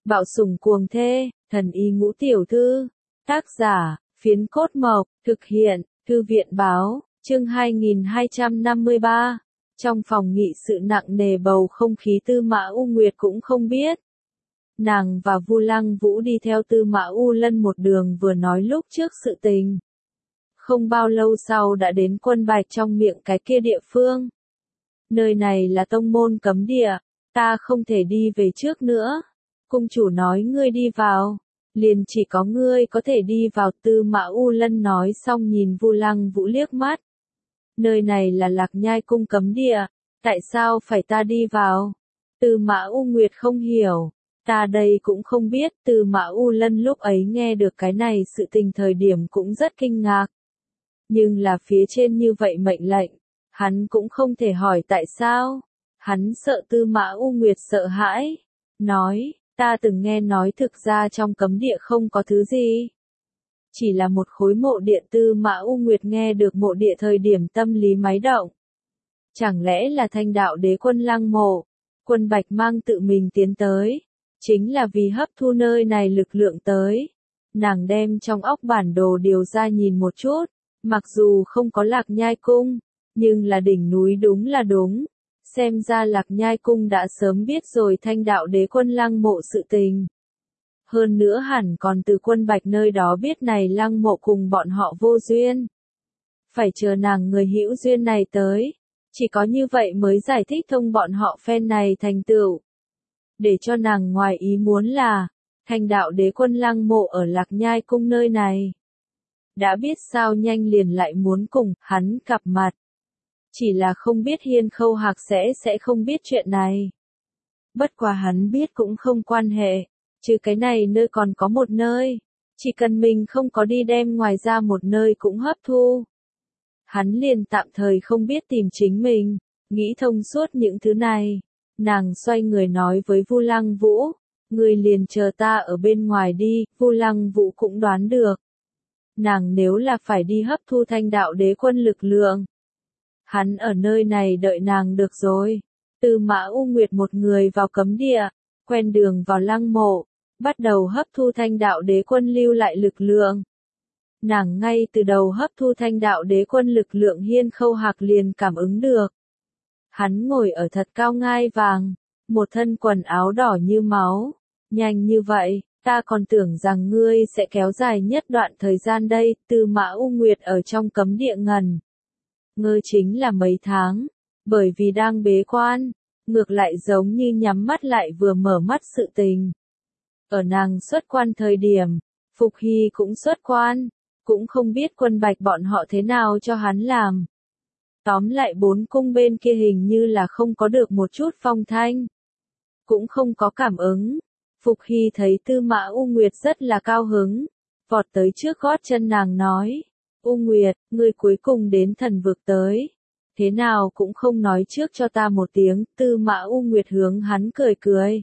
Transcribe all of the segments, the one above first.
Bạo sủng cuồng thê, thần y ngũ tiểu thư. Tác giả, Phiến Cốt Mộc, thực hiện, Thư viện Báo, chương 2253. Trong phòng nghị sự nặng nề bầu không khí Tư Mã U Nguyệt cũng không biết. Nàng và Vu Lăng Vũ đi theo Tư Mã U Lân một đường vừa nói lúc trước sự tình. Không bao lâu sau đã đến Quân Bạch trong miệng cái kia địa phương. Nơi này là tông môn cấm địa, ta không thể đi về trước nữa. Cung chủ nói ngươi đi vào, liền chỉ có ngươi có thể đi vào. Tư Mã U Lân nói xong nhìn Vu Lăng Vũ liếc mắt. Nơi này là Lạc Nhai cung cấm địa, tại sao phải ta đi vào? Tư Mã U Nguyệt không hiểu, ta đây cũng không biết. Tư Mã U Lân lúc ấy nghe được cái này sự tình thời điểm cũng rất kinh ngạc. Nhưng là phía trên như vậy mệnh lệnh, hắn cũng không thể hỏi tại sao. Hắn sợ Tư Mã U Nguyệt sợ hãi, nói, ta từng nghe nói thực ra trong cấm địa không có thứ gì. Chỉ là một khối mộ địa. Tư Mã U Nguyệt nghe được mộ địa thời điểm tâm lý máy động. Chẳng lẽ là Thanh Đạo Đế Quân lăng mộ, Quân Bạch mang tự mình tiến tới, chính là vì hấp thu nơi này lực lượng tới. Nàng đem trong óc bản đồ điều ra nhìn một chút, mặc dù không có Lạc Nhai cung, nhưng là đỉnh núi đúng là đúng. Xem ra Lạc Nhai cung đã sớm biết rồi Thanh Đạo Đế Quân lăng mộ sự tình. Hơn nữa hẳn còn từ Quân Bạch nơi đó biết này lăng mộ cùng bọn họ vô duyên. Phải chờ nàng người hữu duyên này tới, chỉ có như vậy mới giải thích thông bọn họ phen này thành tựu. Để cho nàng ngoài ý muốn là, Thanh Đạo Đế Quân lăng mộ ở Lạc Nhai cung nơi này. Đã biết sao nhanh liền lại muốn cùng hắn gặp mặt. Chỉ là không biết Hiên Khâu Hạc sẽ không biết chuyện này. Bất quá hắn biết cũng không quan hệ, chứ cái này nơi còn có một nơi, chỉ cần mình không có đi đem ngoài ra một nơi cũng hấp thu. Hắn liền tạm thời không biết tìm chính mình, nghĩ thông suốt những thứ này. Nàng xoay người nói với Vu Lăng Vũ, người liền chờ ta ở bên ngoài đi. Vu Lăng Vũ cũng đoán được. Nàng nếu là phải đi hấp thu Thanh Đạo Đế Quân lực lượng, hắn ở nơi này đợi nàng được rồi. Tư Mã U Nguyệt một người vào cấm địa, quen đường vào lăng mộ, bắt đầu hấp thu Thanh Đạo Đế Quân lưu lại lực lượng. Nàng ngay từ đầu hấp thu Thanh Đạo Đế Quân lực lượng Hiên Khâu Hạc liền cảm ứng được. Hắn ngồi ở thật cao ngai vàng, một thân quần áo đỏ như máu. Nhanh như vậy, ta còn tưởng rằng ngươi sẽ kéo dài nhất đoạn thời gian đây. Tư Mã U Nguyệt ở trong cấm địa ngần ngơ chính là mấy tháng, bởi vì đang bế quan, ngược lại giống như nhắm mắt lại vừa mở mắt sự tình. Ở nàng xuất quan thời điểm, Phục Hy cũng xuất quan, cũng không biết Quân Bạch bọn họ thế nào cho hắn làm. Tóm lại 4 cung bên kia hình như là không có được một chút phong thanh, cũng không có cảm ứng. Phục Hy thấy Tư Mã U Nguyệt rất là cao hứng, vọt tới trước gót chân nàng nói, U Nguyệt, ngươi cuối cùng đến thần vực tới. Thế nào cũng không nói trước cho ta một tiếng. Tư Mã U Nguyệt hướng hắn cười cười.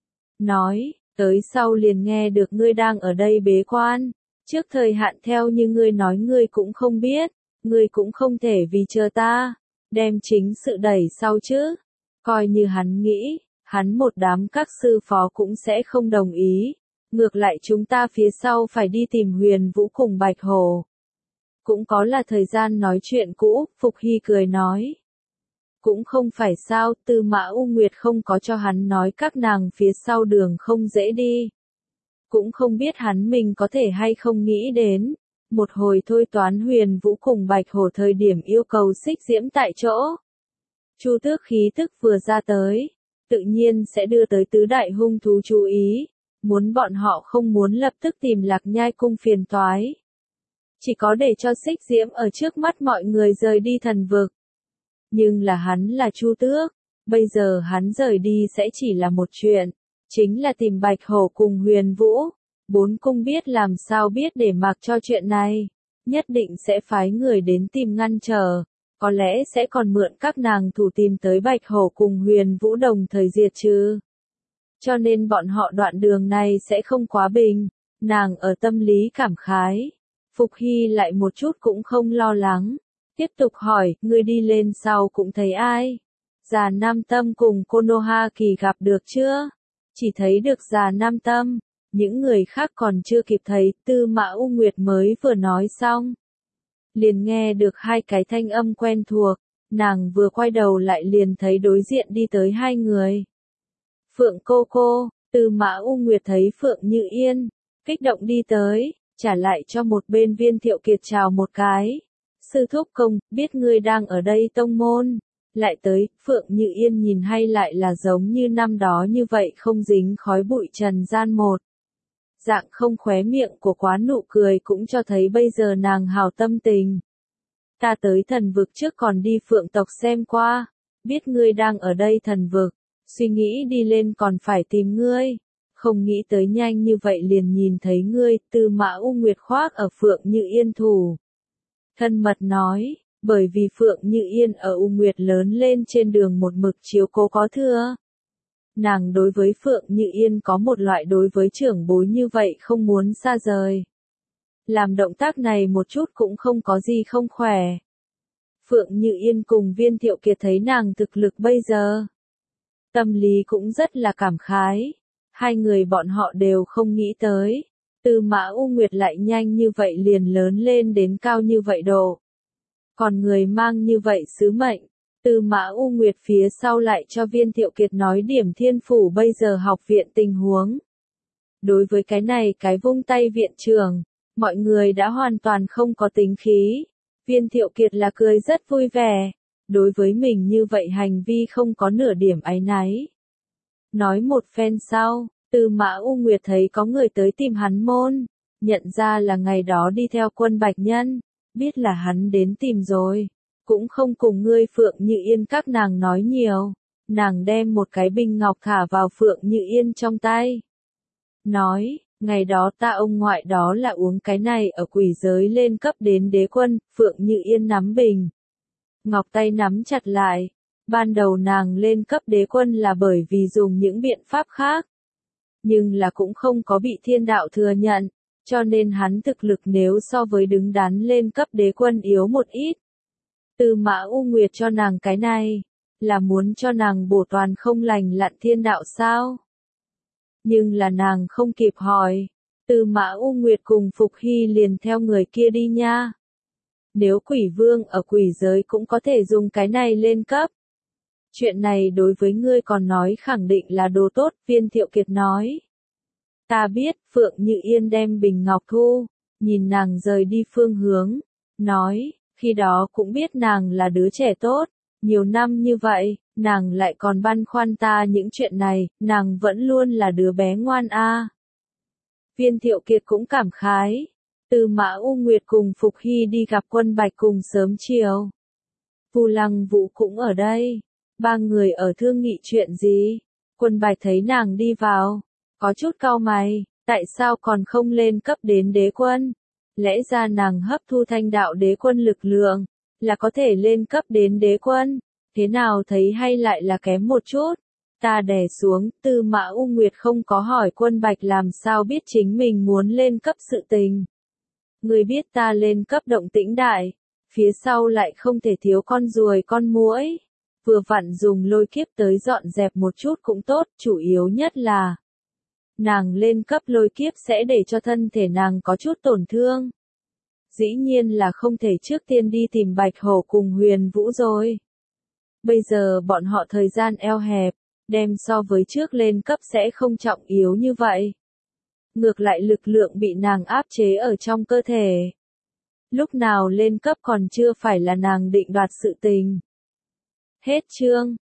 Nói, tới sau liền nghe được ngươi đang ở đây bế quan. Trước thời hạn theo như ngươi nói ngươi cũng không biết. Ngươi cũng không thể vì chờ ta, đem chính sự đẩy sau chứ. Coi như hắn nghĩ, hắn một đám các sư phó cũng sẽ không đồng ý. Ngược lại chúng ta phía sau phải đi tìm Huyền Vũ cùng Bạch Hổ. Cũng có là thời gian nói chuyện cũ. Phục Hy cười nói. Cũng không phải sao. Tư Mã U Nguyệt không có cho hắn nói các nàng phía sau đường không dễ đi. Cũng không biết hắn mình có thể hay không nghĩ đến. Một hồi thôi toán Huyền Vũ cùng Bạch Hổ thời điểm yêu cầu xích diễm tại chỗ. Chu Tước khí tức vừa ra tới, tự nhiên sẽ đưa tới tứ đại hung thú chú ý. Muốn bọn họ không muốn lập tức tìm Lạc Nhai cung phiền toái. Chỉ có để cho xích diễm ở trước mắt mọi người rời đi thần vực. Nhưng là hắn là Chu Tước, bây giờ hắn rời đi sẽ chỉ là một chuyện, chính là tìm Bạch Hổ cùng Huyền Vũ. 4 cung biết làm sao biết để mặc cho chuyện này, nhất định sẽ phái người đến tìm ngăn trở, có lẽ sẽ còn mượn các nàng thủ tìm tới Bạch Hổ cùng Huyền Vũ đồng thời diệt trừ. Cho nên bọn họ đoạn đường này sẽ không quá bình. Nàng ở tâm lý cảm khái. Phục Hy lại một chút cũng không lo lắng. Tiếp tục hỏi, ngươi đi lên sau cũng thấy ai? Già Nam Tâm cùng Konoha Kỳ gặp được chưa? chỉ thấy được Già Nam Tâm, những người khác còn chưa kịp thấy, Tư Mã U Nguyệt mới vừa nói xong. Liền nghe được hai cái thanh âm quen thuộc, nàng vừa quay đầu lại liền thấy đối diện đi tới hai người. Phượng cô, Tư Mã U Nguyệt thấy Phượng Như Yên, kích động đi tới, trả lại cho một bên Viên Thiệu Kiệt chào một cái. Sư thúc công, biết ngươi đang ở đây tông môn. Lại tới, Phượng Như Yên nhìn hay lại là giống như năm đó như vậy không dính khói bụi trần gian một. Dạng không khóe miệng của quá nụ cười cũng cho thấy bây giờ nàng hào tâm tình. Ta tới thần vực trước còn đi Phượng tộc xem qua, biết ngươi đang ở đây thần vực, suy nghĩ đi lên còn phải tìm ngươi. Không nghĩ tới nhanh như vậy liền nhìn thấy ngươi, Tư Mã U Nguyệt khoác ở Phượng Như Yên thủ. Thân mật nói, bởi vì Phượng Như Yên ở U Nguyệt lớn lên trên đường một mực chiếu cố có thưa. Nàng đối với Phượng Như Yên có một loại đối với trưởng bối như vậy không muốn xa rời. Làm động tác này một chút cũng không có gì không khỏe. Phượng Như Yên cùng Viên Thiệu Kiệt thấy nàng thực lực bây giờ. Tâm lý cũng rất là cảm khái. Hai người bọn họ đều không nghĩ tới. Tư Mã U Nguyệt lại nhanh như vậy liền lớn lên đến cao như vậy độ. Còn người mang như vậy sứ mệnh. Tư Mã U Nguyệt phía sau lại cho Viên Thiệu Kiệt nói điểm Thiên Phủ bây giờ học viện tình huống. Đối với cái này cái vung tay viện trưởng, mọi người đã hoàn toàn không có tính khí. Viên Thiệu Kiệt là cười rất vui vẻ. Đối với mình như vậy hành vi không có nửa điểm áy náy. Nói một phen sau, Tư Mã U Nguyệt thấy có người tới tìm hắn môn. Nhận ra là ngày đó đi theo Quân Bạch Nhân. Biết là hắn đến tìm rồi. Cũng không cùng ngươi Phượng Như Yên các nàng nói nhiều. Nàng đem một cái bình ngọc thả vào Phượng Như Yên trong tay. Nói, ngày đó ta ông ngoại đó là uống cái này ở quỷ giới lên cấp đến đế quân. Phượng Như Yên nắm bình ngọc tay nắm chặt lại. Ban đầu nàng lên cấp đế quân là bởi vì dùng những biện pháp khác. Nhưng là cũng không có bị thiên đạo thừa nhận. Cho nên hắn thực lực nếu so với đứng đắn lên cấp đế quân yếu một ít. Tư Mã U Nguyệt cho nàng cái này, là muốn cho nàng bổ toàn không lành lặn thiên đạo sao? Nhưng là nàng không kịp hỏi. Tư Mã U Nguyệt cùng Phục Hy liền theo người kia đi nha. Nếu quỷ vương ở quỷ giới cũng có thể dùng cái này lên cấp. Chuyện này đối với ngươi còn nói khẳng định là đồ tốt, Viên Thiệu Kiệt nói. Ta biết, Phượng Như Yên đem bình ngọc thu, nhìn nàng rời đi phương hướng, nói, khi đó cũng biết nàng là đứa trẻ tốt, nhiều năm như vậy, nàng lại còn băn khoăn ta những chuyện này, nàng vẫn luôn là đứa bé ngoan a. Viên Thiệu Kiệt cũng cảm khái, Tư Mã U Nguyệt cùng Phục Hy đi gặp Quân Bạch cùng sớm chiều. Vu Lăng Vũ cũng ở đây, ba người ở thương nghị chuyện gì, Quân Bạch thấy nàng đi vào. Có chút cau mày, tại sao còn không lên cấp đến đế quân? Lẽ ra nàng hấp thu thanh đạo đế quân lực lượng, là có thể lên cấp đến đế quân. Thế nào thấy hay lại là kém một chút? Ta đè xuống, Tư Mã U Nguyệt không có hỏi Quân Bạch làm sao biết chính mình muốn lên cấp sự tình. Người biết ta lên cấp động tĩnh đại, phía sau lại không thể thiếu con ruồi con muỗi. Vừa vặn dùng lôi kiếp tới dọn dẹp một chút cũng tốt, chủ yếu nhất là nàng lên cấp lôi kiếp sẽ để cho thân thể nàng có chút tổn thương. Dĩ nhiên là không thể trước tiên đi tìm Bạch Hổ cùng Huyền Vũ rồi. Bây giờ bọn họ thời gian eo hẹp, đem so với trước lên cấp sẽ không trọng yếu như vậy. Ngược lại lực lượng bị nàng áp chế ở trong cơ thể. Lúc nào lên cấp còn chưa phải là nàng định đoạt sự tình. Hết chương.